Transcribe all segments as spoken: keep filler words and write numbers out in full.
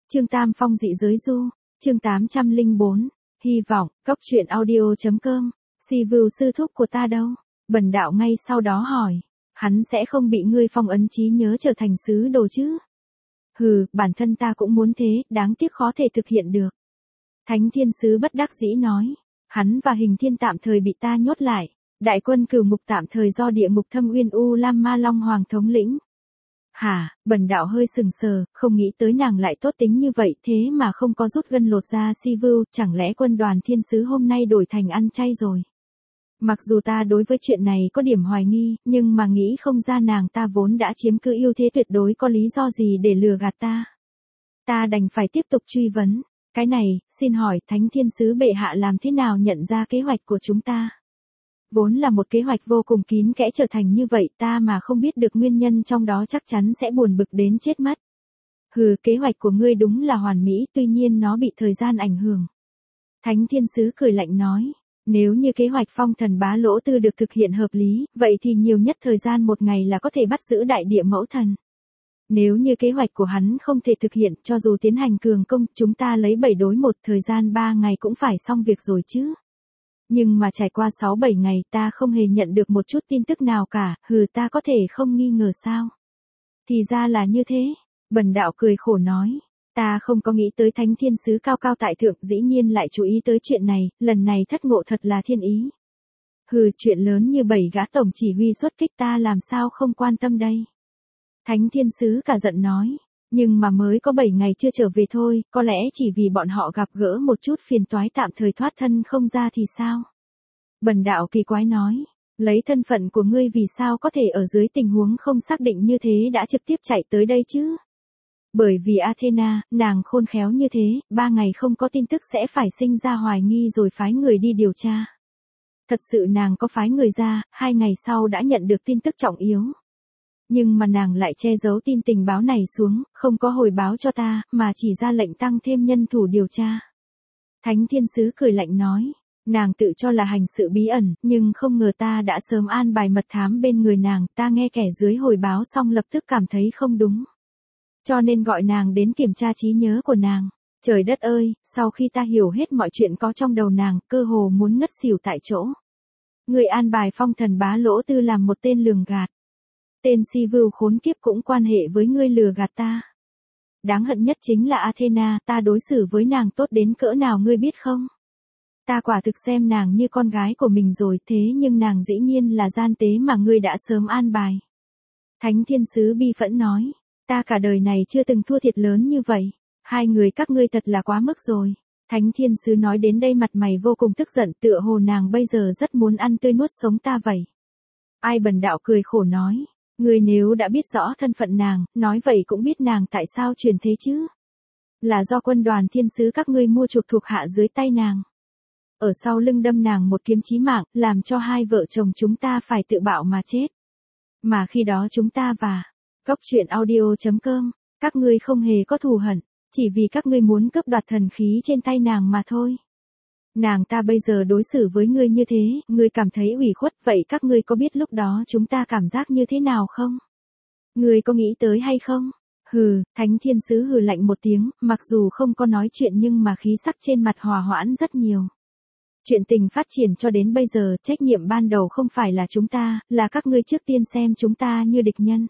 Chương Tam Phong dị giới du, chương tám trăm lẻ bốn, hy vọng, cốc truyện audio.com, si view sư thúc của ta đâu? Bần đạo ngay sau đó hỏi, hắn sẽ không bị ngươi phong ấn trí nhớ trở thành sứ đồ chứ? Hừ, bản thân ta cũng muốn thế, đáng tiếc khó thể thực hiện được. Thánh thiên sứ bất đắc dĩ nói, hắn và hình thiên tạm thời bị ta nhốt lại, đại quân cửu ngục tạm thời do địa ngục thâm uyên U Lam Ma Long Hoàng thống lĩnh. Hả, bần đạo hơi sừng sờ, không nghĩ tới nàng lại tốt tính như vậy thế mà không có rút gân lột da si view, chẳng lẽ quân đoàn thiên sứ hôm nay đổi thành ăn chay rồi. Mặc dù ta đối với chuyện này có điểm hoài nghi, nhưng mà nghĩ không ra nàng ta vốn đã chiếm cứ ưu thế tuyệt đối có lý do gì để lừa gạt ta. Ta đành phải tiếp tục truy vấn, cái này, xin hỏi thánh thiên sứ bệ hạ làm thế nào nhận ra kế hoạch của chúng ta? Vốn là một kế hoạch vô cùng kín kẽ trở thành như vậy ta mà không biết được nguyên nhân trong đó chắc chắn sẽ buồn bực đến chết mất. Hừ, kế hoạch của ngươi đúng là hoàn mỹ, tuy nhiên nó bị thời gian ảnh hưởng. Thánh thiên sứ cười lạnh nói, nếu như kế hoạch phong thần bá lỗ tư được thực hiện hợp lý, vậy thì nhiều nhất thời gian một ngày là có thể bắt giữ đại địa mẫu thần. Nếu như kế hoạch của hắn không thể thực hiện, cho dù tiến hành cường công, chúng ta lấy bảy đối một thời gian ba ngày cũng phải xong việc rồi chứ. Nhưng mà trải qua sáu bảy ngày ta không hề nhận được một chút tin tức nào cả, hừ ta có thể không nghi ngờ sao? Thì ra là như thế, bần đạo cười khổ nói, ta không có nghĩ tới thánh thiên sứ cao cao tại thượng dĩ nhiên lại chú ý tới chuyện này, lần này thất ngộ thật là thiên ý. Hừ, chuyện lớn như bảy gã tổng chỉ huy xuất kích ta làm sao không quan tâm đây? Thánh thiên sứ cả giận nói, nhưng mà mới có bảy ngày chưa trở về thôi, có lẽ chỉ vì bọn họ gặp gỡ một chút phiền toái tạm thời thoát thân không ra thì sao? Bần đạo kỳ quái nói, lấy thân phận của ngươi vì sao có thể ở dưới tình huống không xác định như thế đã trực tiếp chạy tới đây chứ? Bởi vì Athena, nàng khôn khéo như thế, ba ngày không có tin tức sẽ phải sinh ra hoài nghi rồi phái người đi điều tra. Thật sự nàng có phái người ra, hai ngày sau đã nhận được tin tức trọng yếu. Nhưng mà nàng lại che giấu tin tình báo này xuống, không có hồi báo cho ta, mà chỉ ra lệnh tăng thêm nhân thủ điều tra. Thánh thiên sứ cười lạnh nói, nàng tự cho là hành sự bí ẩn, nhưng không ngờ ta đã sớm an bài mật thám bên người nàng, ta nghe kẻ dưới hồi báo xong lập tức cảm thấy không đúng. Cho nên gọi nàng đến kiểm tra trí nhớ của nàng. Trời đất ơi, sau khi ta hiểu hết mọi chuyện có trong đầu nàng, cơ hồ muốn ngất xỉu tại chỗ. Người an bài phong thần bá lỗ tư làm một tên lường gạt. Tên si view khốn kiếp cũng quan hệ với ngươi lừa gạt ta. Đáng hận nhất chính là Athena, ta đối xử với nàng tốt đến cỡ nào ngươi biết không? Ta quả thực xem nàng như con gái của mình rồi, thế nhưng nàng dĩ nhiên là gian tế mà ngươi đã sớm an bài. Thánh thiên sứ bi phẫn nói, ta cả đời này chưa từng thua thiệt lớn như vậy, hai người các ngươi thật là quá mức rồi. Thánh thiên sứ nói đến đây mặt mày vô cùng tức giận, tựa hồ nàng bây giờ rất muốn ăn tươi nuốt sống ta vậy. Ai bần đạo cười khổ nói, ngươi nếu đã biết rõ thân phận nàng, nói vậy cũng biết nàng tại sao truyền thế chứ. Là do quân đoàn thiên sứ các ngươi mua chuộc thuộc hạ dưới tay nàng. Ở sau lưng đâm nàng một kiếm chí mạng, làm cho hai vợ chồng chúng ta phải tự bạo mà chết. Mà khi đó chúng ta và cốc truyện audio.com, các ngươi không hề có thù hận, chỉ vì các ngươi muốn cướp đoạt thần khí trên tay nàng mà thôi. Nàng ta bây giờ đối xử với ngươi như thế, ngươi cảm thấy ủy khuất, vậy các ngươi có biết lúc đó chúng ta cảm giác như thế nào không? Ngươi có nghĩ tới hay không? Hừ, thánh thiên sứ hừ lạnh một tiếng, mặc dù không có nói chuyện nhưng mà khí sắc trên mặt hòa hoãn rất nhiều. Chuyện tình phát triển cho đến bây giờ, trách nhiệm ban đầu không phải là chúng ta, là các ngươi trước tiên xem chúng ta như địch nhân.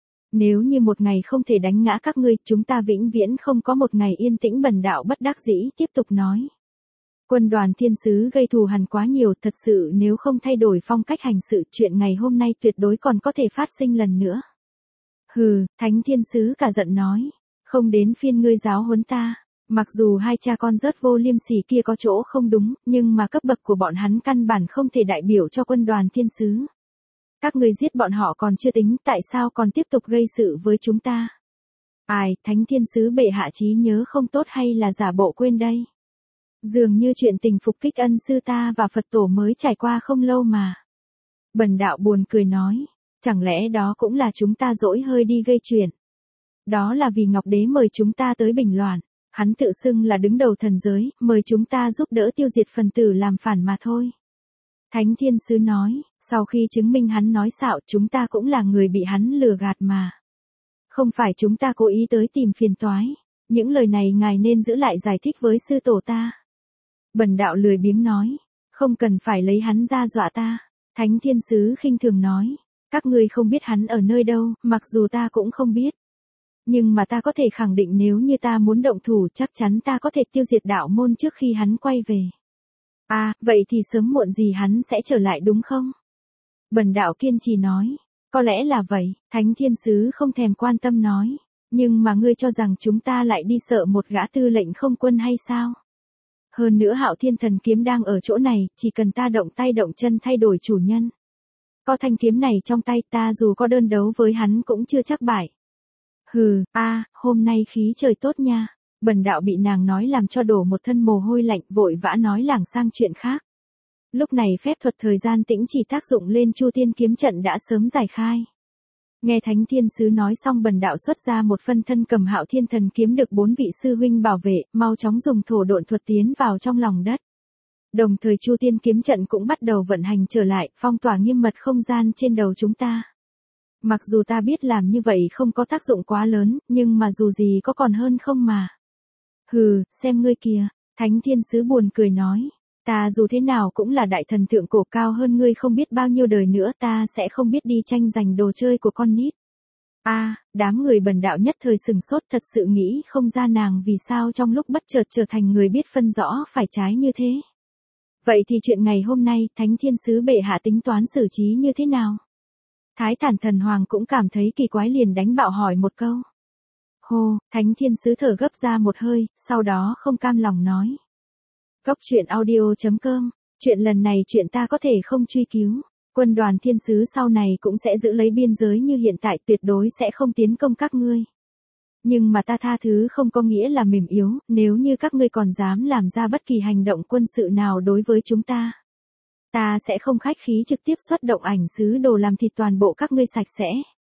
Nếu như một ngày không thể đánh ngã các ngươi, chúng ta vĩnh viễn không có một ngày yên tĩnh. Bần đạo bất đắc dĩ tiếp tục nói. Quân đoàn thiên sứ gây thù hằn quá nhiều, thật sự nếu không thay đổi phong cách hành sự, chuyện ngày hôm nay tuyệt đối còn có thể phát sinh lần nữa. Hừ, thánh thiên sứ cả giận nói, không đến phiên ngươi giáo huấn ta. Mặc dù hai cha con rớt vô liêm sỉ kia có chỗ không đúng, nhưng mà cấp bậc của bọn hắn căn bản không thể đại biểu cho quân đoàn thiên sứ. Các ngươi giết bọn họ còn chưa tính, tại sao còn tiếp tục gây sự với chúng ta? Ai, thánh thiên sứ bệ hạ trí nhớ không tốt hay là giả bộ quên đây? Dường như chuyện tình phục kích ân sư ta và Phật tổ mới trải qua không lâu mà. Bần đạo buồn cười nói, chẳng lẽ đó cũng là chúng ta dỗi hơi đi gây chuyện? Đó là vì Ngọc Đế mời chúng ta tới bình loạn, hắn tự xưng là đứng đầu thần giới, mời chúng ta giúp đỡ tiêu diệt phần tử làm phản mà thôi. Thánh thiên sứ nói, sau khi chứng minh hắn nói xạo, chúng ta cũng là người bị hắn lừa gạt mà. Không phải chúng ta cố ý tới tìm phiền toái. Những lời này ngài nên giữ lại giải thích với sư tổ ta. Bần đạo lười biếng nói. Không cần phải lấy hắn ra dọa ta. Thánh thiên sứ khinh thường nói. Các ngươi không biết hắn ở nơi đâu, mặc dù ta cũng không biết. Nhưng mà ta có thể khẳng định nếu như ta muốn động thủ chắc chắn ta có thể tiêu diệt đạo môn trước khi hắn quay về. À, vậy thì sớm muộn gì hắn sẽ trở lại đúng không? Bần đạo kiên trì nói. Có lẽ là vậy, thánh thiên sứ không thèm quan tâm nói. Nhưng mà ngươi cho rằng chúng ta lại đi sợ một gã tư lệnh không quân hay sao? Hơn nữa Hạo Thiên Thần kiếm đang ở chỗ này, chỉ cần ta động tay động chân thay đổi chủ nhân. Có thanh kiếm này trong tay ta dù có đơn đấu với hắn cũng chưa chắc bại. Hừ, a, à, hôm nay khí trời tốt nha. Bần đạo bị nàng nói làm cho đổ một thân mồ hôi lạnh, vội vã nói lảng sang chuyện khác. Lúc này phép thuật thời gian tĩnh chỉ tác dụng lên Chu Tiên kiếm trận đã sớm giải khai. Nghe Thánh Thiên sứ nói xong bần đạo xuất ra một phân thân cầm Hạo Thiên Thần kiếm được bốn vị sư huynh bảo vệ, mau chóng dùng thổ độn thuật tiến vào trong lòng đất. Đồng thời Chu Tiên kiếm trận cũng bắt đầu vận hành trở lại, phong tỏa nghiêm mật không gian trên đầu chúng ta. Mặc dù ta biết làm như vậy không có tác dụng quá lớn, nhưng mà dù gì có còn hơn không mà. Hừ, xem ngươi kìa, Thánh Thiên sứ buồn cười nói. Ta dù thế nào cũng là đại thần thượng cổ cao hơn ngươi không biết bao nhiêu đời nữa, ta sẽ không biết đi tranh giành đồ chơi của con nít. A, à, đám người bần đạo nhất thời sừng sốt, thật sự nghĩ không ra nàng vì sao trong lúc bất chợt trở thành người biết phân rõ phải trái như thế. Vậy thì chuyện ngày hôm nay, Thánh Thiên sứ bệ hạ tính toán xử trí như thế nào? Thái Thản Thần Hoàng cũng cảm thấy kỳ quái liền đánh bạo hỏi một câu. Hô, Thánh Thiên sứ thở gấp ra một hơi, sau đó không cam lòng nói. Góc truyện audio chấm com, chuyện lần này chuyện ta có thể không truy cứu. Quân đoàn thiên sứ sau này cũng sẽ giữ lấy biên giới như hiện tại, tuyệt đối sẽ không tiến công các ngươi. Nhưng mà ta tha thứ không có nghĩa là mềm yếu, nếu như các ngươi còn dám làm ra bất kỳ hành động quân sự nào đối với chúng ta. Ta sẽ không khách khí trực tiếp xuất động ảnh sứ đồ làm thịt toàn bộ các ngươi sạch sẽ.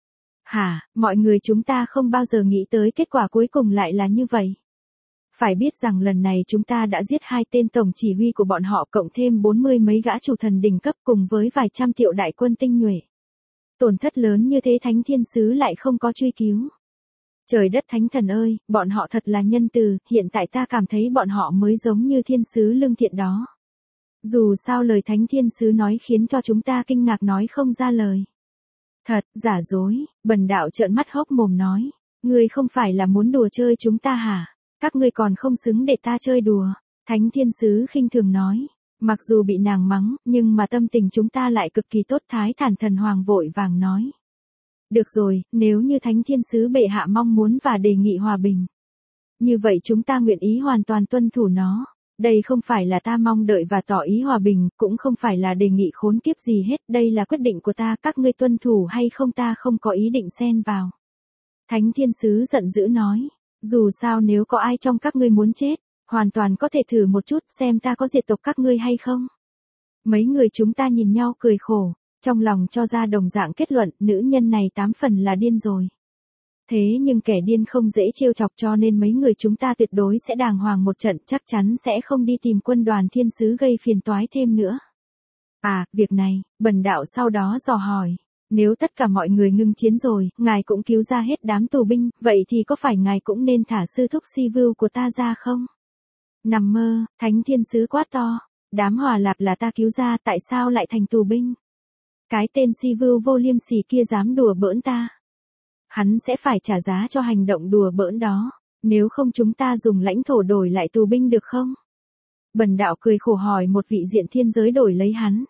Hả, mọi người chúng ta không bao giờ nghĩ tới kết quả cuối cùng lại là như vậy. Phải biết rằng lần này chúng ta đã giết hai tên tổng chỉ huy của bọn họ cộng thêm bốn mươi mấy gã chủ thần đỉnh cấp cùng với vài trăm triệu đại quân tinh nhuệ. Tổn thất lớn như thế Thánh Thiên sứ lại không có truy cứu. Trời đất thánh thần ơi, bọn họ thật là nhân từ, hiện tại ta cảm thấy bọn họ mới giống như thiên sứ lương thiện đó. Dù sao lời Thánh Thiên sứ nói khiến cho chúng ta kinh ngạc nói không ra lời. Thật, giả dối, bần đạo trợn mắt hốc mồm nói. Ngươi không phải là muốn đùa chơi chúng ta hả? Các ngươi còn không xứng để ta chơi đùa. Thánh Thiên sứ khinh thường nói. Mặc dù bị nàng mắng, nhưng mà tâm tình chúng ta lại cực kỳ tốt. Thái Thản Thần Hoàng vội vàng nói. Được rồi, nếu như Thánh Thiên sứ bệ hạ mong muốn và đề nghị hòa bình. Như vậy chúng ta nguyện ý hoàn toàn tuân thủ nó. Đây không phải là ta mong đợi và tỏ ý hòa bình, cũng không phải là đề nghị khốn kiếp gì hết. Đây là quyết định của ta, các ngươi tuân thủ hay không ta không có ý định xen vào. Thánh Thiên sứ giận dữ nói. Dù sao nếu có ai trong các ngươi muốn chết, hoàn toàn có thể thử một chút xem ta có diệt tộc các ngươi hay không. Mấy người chúng ta nhìn nhau cười khổ, trong lòng cho ra đồng dạng kết luận nữ nhân này tám phần là điên rồi. Thế nhưng kẻ điên không dễ trêu chọc cho nên mấy người chúng ta tuyệt đối sẽ đàng hoàng một trận, chắc chắn sẽ không đi tìm quân đoàn thiên sứ gây phiền toái thêm nữa. À, việc này, bần đạo sau đó dò hỏi. Nếu tất cả mọi người ngưng chiến rồi, ngài cũng cứu ra hết đám tù binh, vậy thì có phải ngài cũng nên thả sư thúc si vưu của ta ra không? Nằm mơ, Thánh Thiên sứ quát to. Đám Hòa Lạp là ta cứu ra, tại sao lại thành tù binh? Cái tên si vưu vô liêm sỉ kia dám đùa bỡn ta. Hắn sẽ phải trả giá cho hành động đùa bỡn đó. Nếu không chúng ta dùng lãnh thổ đổi lại tù binh được không? Bần đạo cười khổ hỏi một vị diện thiên giới đổi lấy hắn.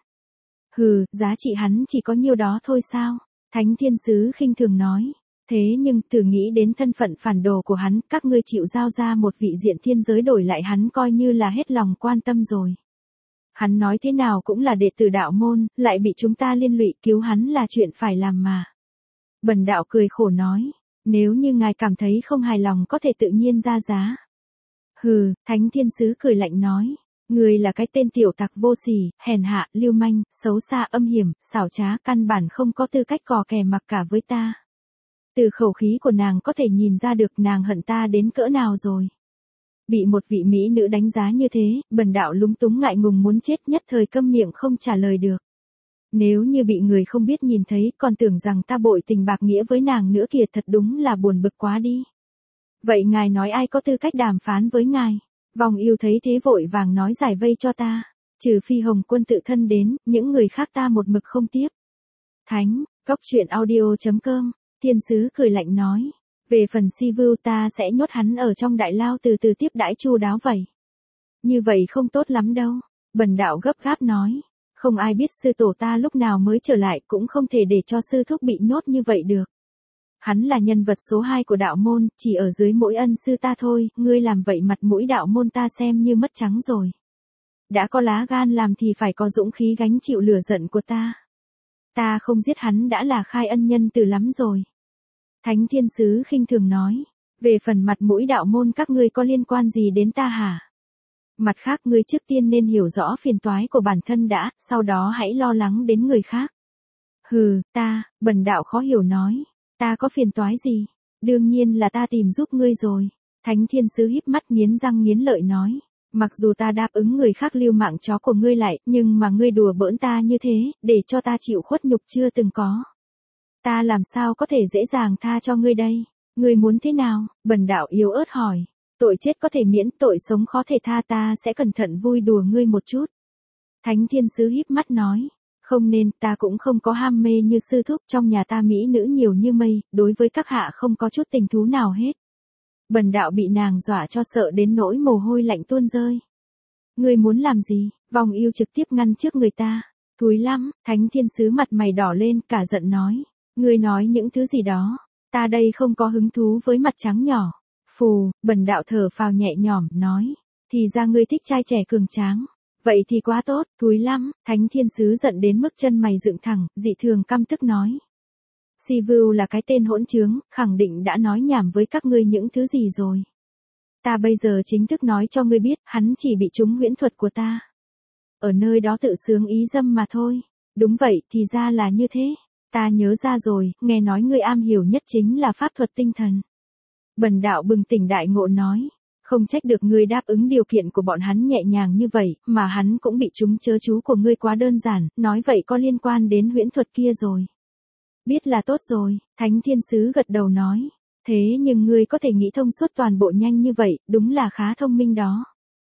Hừ, giá trị hắn chỉ có nhiêu đó thôi sao? Thánh Thiên sứ khinh thường nói. Thế nhưng, thử nghĩ đến thân phận phản đồ của hắn, các ngươi chịu giao ra một vị diện thiên giới đổi lại hắn coi như là hết lòng quan tâm rồi. Hắn nói thế nào cũng là đệ tử đạo môn, lại bị chúng ta liên lụy, cứu hắn là chuyện phải làm mà. Bần đạo cười khổ nói. Nếu như ngài cảm thấy không hài lòng có thể tự nhiên ra giá. Hừ, Thánh Thiên sứ cười lạnh nói. Người là cái tên tiểu tặc vô sỉ, hèn hạ, lưu manh, xấu xa, âm hiểm, xảo trá, căn bản không có tư cách cò kè mặc cả với ta. Từ khẩu khí của nàng có thể nhìn ra được nàng hận ta đến cỡ nào rồi. Bị một vị mỹ nữ đánh giá như thế, bần đạo lúng túng ngại ngùng muốn chết, nhất thời câm miệng không trả lời được. Nếu như bị người không biết nhìn thấy còn tưởng rằng ta bội tình bạc nghĩa với nàng nữa kìa, thật đúng là buồn bực quá đi. Vậy ngài nói ai có tư cách đàm phán với ngài? Vòng yêu thấy thế vội vàng nói giải vây cho ta. Trừ phi Hồng Quân tự thân đến, những người khác ta một mực không tiếp. Thánh, Cốc Truyện Audio chấm com, thiên sứ cười lạnh nói. Về phần Si Vưu ta sẽ nhốt hắn ở trong đại lao từ từ tiếp đãi chu đáo vậy. Như vậy không tốt lắm đâu. Bần đạo gấp gáp nói. Không ai biết sư tổ ta lúc nào mới trở lại, cũng không thể để cho sư thúc bị nhốt như vậy được. Hắn là nhân vật số hai của đạo môn, chỉ ở dưới mỗi ân sư ta thôi, ngươi làm vậy mặt mũi đạo môn ta xem như mất trắng rồi. Đã có lá gan làm thì phải có dũng khí gánh chịu lửa giận của ta. Ta không giết hắn đã là khai ân nhân từ lắm rồi. Thánh thiên sứ khinh thường nói. Về phần mặt mũi đạo môn các ngươi có liên quan gì đến ta hả? Mặt khác ngươi trước tiên nên hiểu rõ phiền toái của bản thân đã, sau đó hãy lo lắng đến người khác. Hừ, ta, bần đạo khó hiểu nói. Ta có phiền toái gì? Đương nhiên là ta tìm giúp ngươi rồi. Thánh thiên sứ híp mắt nghiến răng nghiến lợi nói. Mặc dù ta đáp ứng người khác lưu mạng chó của ngươi lại, nhưng mà ngươi đùa bỡn ta như thế, để cho ta chịu khuất nhục chưa từng có. Ta làm sao có thể dễ dàng tha cho ngươi đây? Ngươi muốn thế nào? Bần đạo yếu ớt hỏi. Tội chết có thể miễn, tội sống khó thể tha, ta sẽ cẩn thận vui đùa ngươi một chút. Thánh thiên sứ híp mắt nói. Không nên, ta cũng không có ham mê như sư thúc, trong nhà ta mỹ nữ nhiều như mây, đối với các hạ không có chút tình thú nào hết. Bần đạo bị nàng dọa cho sợ đến nỗi mồ hôi lạnh tuôn rơi. Ngươi muốn làm gì? Vòng yêu trực tiếp ngăn trước người ta. Thúi lắm, thánh thiên sứ mặt mày đỏ lên, cả giận nói. Ngươi nói những thứ gì đó, ta đây không có hứng thú với mặt trắng nhỏ. Phù, bần đạo thở phào nhẹ nhõm, nói. Thì ra ngươi thích trai trẻ cường tráng. Vậy thì quá tốt, thúi lắm, thánh thiên sứ giận đến mức chân mày dựng thẳng, dị thường căm tức nói. Si Vưu là cái tên hỗn trướng, khẳng định đã nói nhảm với các ngươi những thứ gì rồi. Ta bây giờ chính thức nói cho ngươi biết, hắn chỉ bị trúng huyễn thuật của ta. Ở nơi đó tự sướng ý dâm mà thôi. Đúng vậy, thì ra là như thế. Ta nhớ ra rồi, nghe nói ngươi am hiểu nhất chính là pháp thuật tinh thần. Bần đạo bừng tỉnh đại ngộ nói. Không trách được ngươi đáp ứng điều kiện của bọn hắn nhẹ nhàng như vậy, mà hắn cũng bị trúng chớ chú của ngươi quá đơn giản, nói vậy có liên quan đến huyễn thuật kia rồi. Biết là tốt rồi, thánh thiên sứ gật đầu nói. Thế nhưng ngươi có thể nghĩ thông suốt toàn bộ nhanh như vậy, đúng là khá thông minh đó.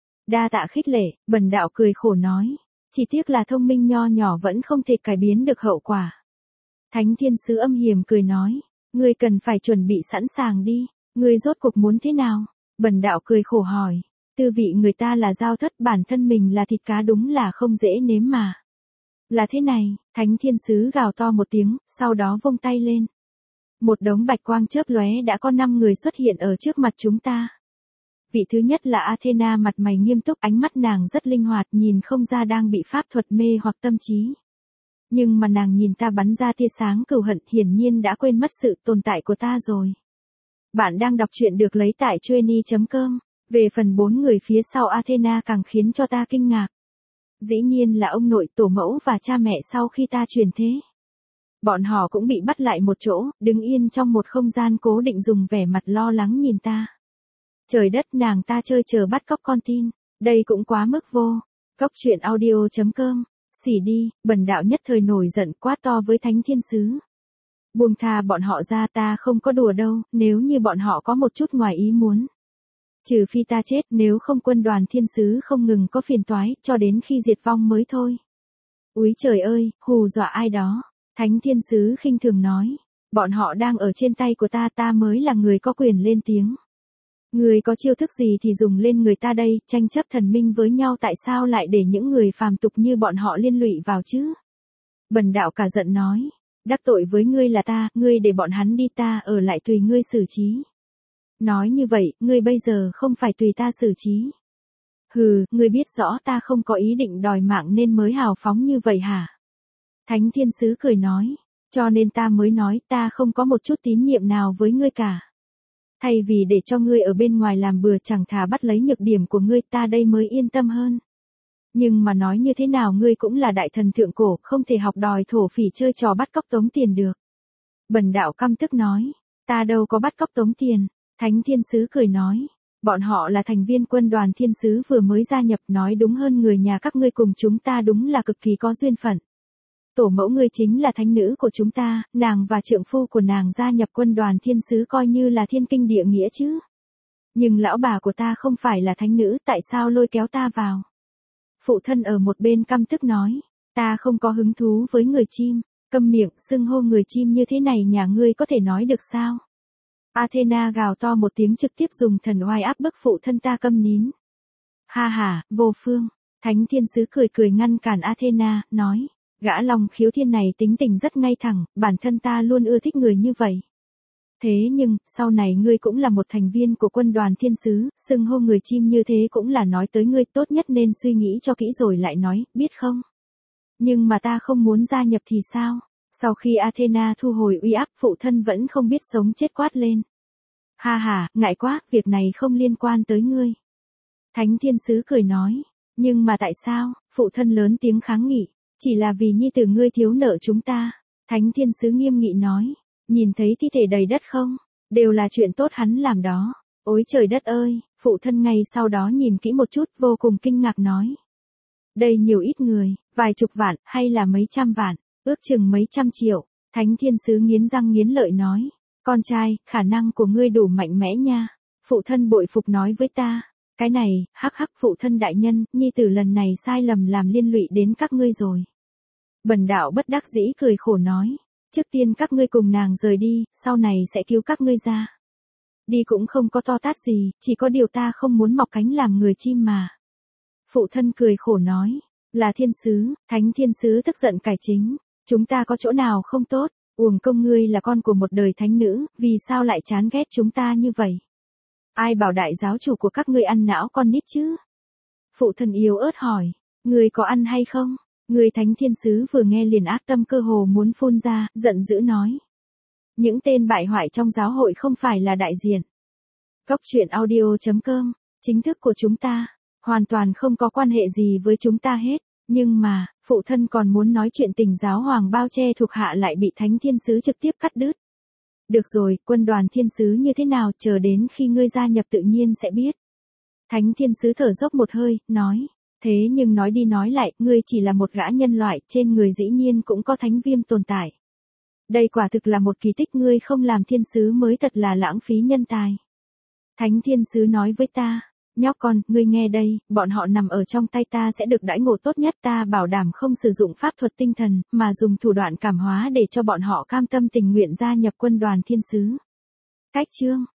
Đa tạ khích lệ, bần đạo cười khổ nói. Chỉ tiếc là thông minh nho nhỏ vẫn không thể cải biến được hậu quả. Thánh thiên sứ âm hiểm cười nói. Ngươi cần phải chuẩn bị sẵn sàng đi, ngươi rốt cuộc muốn thế nào? Bần đạo cười khổ hỏi. Tư vị người ta là dao thất, bản thân mình là thịt cá, đúng là không dễ nếm mà. Là thế này, thánh thiên sứ gào to một tiếng, sau đó vung tay lên. Một đống bạch quang chớp lóe, đã có năm người xuất hiện ở trước mặt chúng ta. Vị thứ nhất là Athena, mặt mày nghiêm túc, ánh mắt nàng rất linh hoạt, nhìn không ra đang bị pháp thuật mê hoặc tâm trí. Nhưng mà nàng nhìn ta bắn ra tia sáng cừu hận, hiển nhiên đã quên mất sự tồn tại của ta rồi. Bạn đang đọc truyện được lấy tại Chueny chấm com. Về phần bốn người phía sau Athena càng khiến cho ta kinh ngạc. Dĩ nhiên là ông nội, tổ mẫu và cha mẹ sau khi ta truyền thế. Bọn họ cũng bị bắt lại một chỗ, đứng yên trong một không gian cố định, dùng vẻ mặt lo lắng nhìn ta. Trời đất, nàng ta chơi chờ bắt cóc con tin. Đây cũng quá mức vô. Cốc Truyện Audio chấm com. Xỉ đi, bần đạo nhất thời nổi giận quát to với thánh thiên sứ. Buông tha bọn họ ra, ta không có đùa đâu, nếu như bọn họ có một chút ngoài ý muốn. Trừ phi ta chết, nếu không quân đoàn thiên sứ không ngừng có phiền toái, cho đến khi diệt vong mới thôi. Úi trời ơi, hù dọa ai đó. Thánh thiên sứ khinh thường nói. Bọn họ đang ở trên tay của ta, ta mới là người có quyền lên tiếng. Người có chiêu thức gì thì dùng lên người ta đây, tranh chấp thần minh với nhau tại sao lại để những người phàm tục như bọn họ liên lụy vào chứ? Bần đạo cả giận nói. Đắc tội với ngươi là ta, ngươi để bọn hắn đi, ta ở lại tùy ngươi xử trí. Nói như vậy, ngươi bây giờ không phải tùy ta xử trí. Hừ, ngươi biết rõ ta không có ý định đòi mạng nên mới hào phóng như vậy hả? Thánh thiên sứ cười nói. Cho nên ta mới nói ta không có một chút tín nhiệm nào với ngươi cả. Thay vì để cho ngươi ở bên ngoài làm bừa, chẳng thà bắt lấy nhược điểm của ngươi, ta đây mới yên tâm hơn. Nhưng mà nói như thế nào ngươi cũng là đại thần thượng cổ, không thể học đòi thổ phỉ chơi trò bắt cóc tống tiền được. Bần đạo căm tức nói. Ta đâu có bắt cóc tống tiền. Thánh thiên sứ cười nói. Bọn họ là thành viên quân đoàn thiên sứ vừa mới gia nhập, nói đúng hơn người nhà các ngươi cùng chúng ta đúng là cực kỳ có duyên phận. Tổ mẫu ngươi chính là thánh nữ của chúng ta, nàng và trượng phu của nàng gia nhập quân đoàn thiên sứ coi như là thiên kinh địa nghĩa chứ. Nhưng lão bà của ta không phải là thánh nữ, tại sao lôi kéo ta vào? Phụ thân ở một bên căm tức nói, ta không có hứng thú với người chim, câm miệng, xưng hô người chim như thế này nhà ngươi có thể nói được sao? Athena gào to một tiếng trực tiếp dùng thần oai áp bức phụ thân ta câm nín. Ha ha, vô phương, thánh thiên sứ cười cười ngăn cản Athena, nói, gã lòng khiếu thiên này tính tình rất ngay thẳng, bản thân ta luôn ưa thích người như vậy. Thế nhưng, sau này ngươi cũng là một thành viên của quân đoàn thiên sứ, xưng hô người chim như thế cũng là nói tới ngươi, tốt nhất nên suy nghĩ cho kỹ rồi lại nói, biết không? Nhưng mà ta không muốn gia nhập thì sao? Sau khi Athena thu hồi uy áp, phụ thân vẫn không biết sống chết quát lên. Ha ha, ngại quá, việc này không liên quan tới ngươi. Thánh thiên sứ cười nói, nhưng mà tại sao? Phụ thân lớn tiếng kháng nghị, chỉ là vì nhi tử ngươi thiếu nợ chúng ta. Thánh thiên sứ nghiêm nghị nói, nhìn thấy thi thể đầy đất không? Đều là chuyện tốt hắn làm đó. Ôi trời đất ơi, phụ thân ngay sau đó nhìn kỹ một chút, vô cùng kinh ngạc nói. Đây nhiều ít người, vài chục vạn, hay là mấy trăm vạn, ước chừng mấy trăm triệu. Thánh thiên sứ nghiến răng nghiến lợi nói, con trai, khả năng của ngươi đủ mạnh mẽ nha. Phụ thân bội phục nói với ta, cái này, hắc hắc phụ thân đại nhân, nhi tử lần này sai lầm làm liên lụy đến các ngươi rồi. Bần đạo bất đắc dĩ cười khổ nói, trước tiên các ngươi cùng nàng rời đi, sau này sẽ cứu các ngươi ra. Đi cũng không có to tát gì, chỉ có điều ta không muốn mọc cánh làm người chim mà. Phụ thân cười khổ nói, là thiên sứ, thánh thiên sứ tức giận cải chính, chúng ta có chỗ nào không tốt, uổng công ngươi là con của một đời thánh nữ, vì sao lại chán ghét chúng ta như vậy? Ai bảo đại giáo chủ của các ngươi ăn não con nít chứ? Phụ thân yếu ớt hỏi, ngươi có ăn hay không? Người thánh thiên sứ vừa nghe liền ác tâm cơ hồ muốn phun ra, giận dữ nói. Những tên bại hoại trong giáo hội không phải là đại diện. Cốc truyện audio chấm com, chính thức của chúng ta, hoàn toàn không có quan hệ gì với chúng ta hết. Nhưng mà, phụ thân còn muốn nói chuyện tình giáo hoàng bao che thuộc hạ lại bị thánh thiên sứ trực tiếp cắt đứt. Được rồi, quân đoàn thiên sứ như thế nào, chờ đến khi ngươi gia nhập tự nhiên sẽ biết. Thánh thiên sứ thở dốc một hơi, nói. Thế nhưng nói đi nói lại, ngươi chỉ là một gã nhân loại, trên người dĩ nhiên cũng có thánh viêm tồn tại. Đây quả thực là một kỳ tích, ngươi không làm thiên sứ mới thật là lãng phí nhân tài. Thánh thiên sứ nói với ta, nhóc con, ngươi nghe đây, bọn họ nằm ở trong tay ta sẽ được đãi ngộ tốt nhất, ta bảo đảm không sử dụng pháp thuật tinh thần, mà dùng thủ đoạn cảm hóa để cho bọn họ cam tâm tình nguyện gia nhập quân đoàn thiên sứ. Cách chương